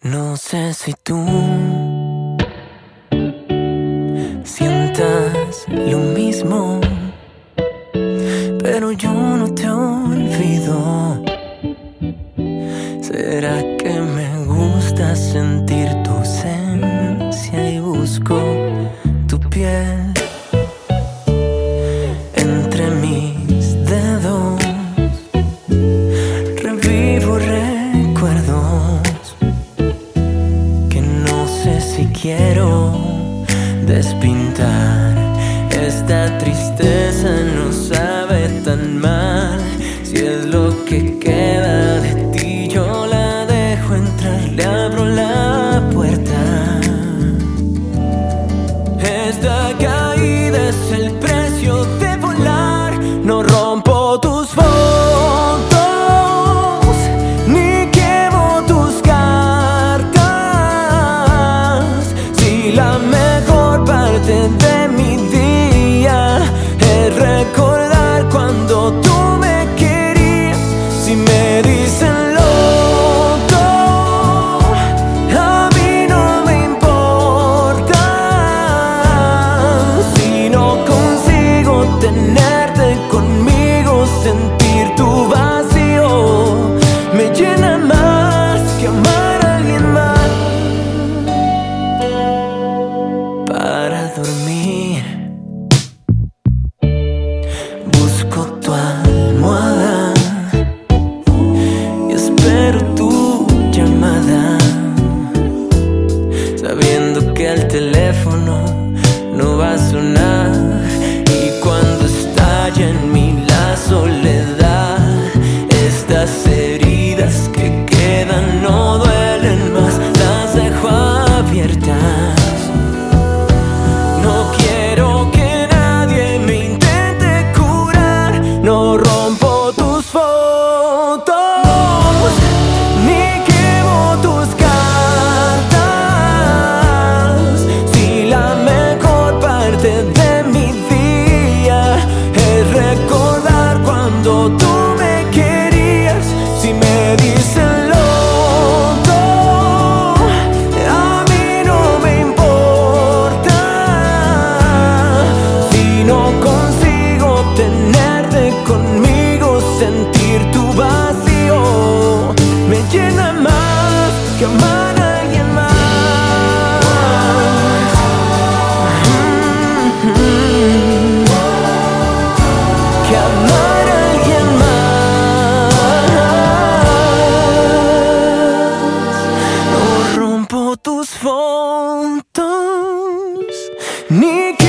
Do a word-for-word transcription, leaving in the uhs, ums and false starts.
No sé si tú sientas lo mismo, pero yo no te olvido. ¿Será que me gusta sentir tu ausencia y busco tu piel entre mis dedos? Revivo recuerdos que no sé si quiero despintar. Esta tristeza no sabe tan mal. Si es lo que queda de ti, yo la dejo entrar, le abro la puerta. Esta caída es el precio de volar. No rompo tus fotos, ni quemo tus cartas. Si la mejor parte de mi día es recordar cuando tú me querías. Si me dicen loco, a mí no me importa. Si no consigo tenerte conmigo, sentir tu vacío me llena más que amar a alguien más. Para dormir busco tu almohada y espero tu llamada, sabiendo que el teléfono no va a sonar. Y cuando estalla en mí la soledad, estas heridas que quedan no duelen más, las dejo abiertas. No quiero que nadie me intente curar. No rompo tus fotos, ni quemo tus cartas. Si la mejor parte de mi día es recordar cuando tú me querías. Si me dicen loco, a mí no me importa. Si no consigo tenerte conmigo, sentir tu vacío me llena más que amar a alguien más. Mm-hmm. Que amar a alguien más. No rompo tus fotos, ni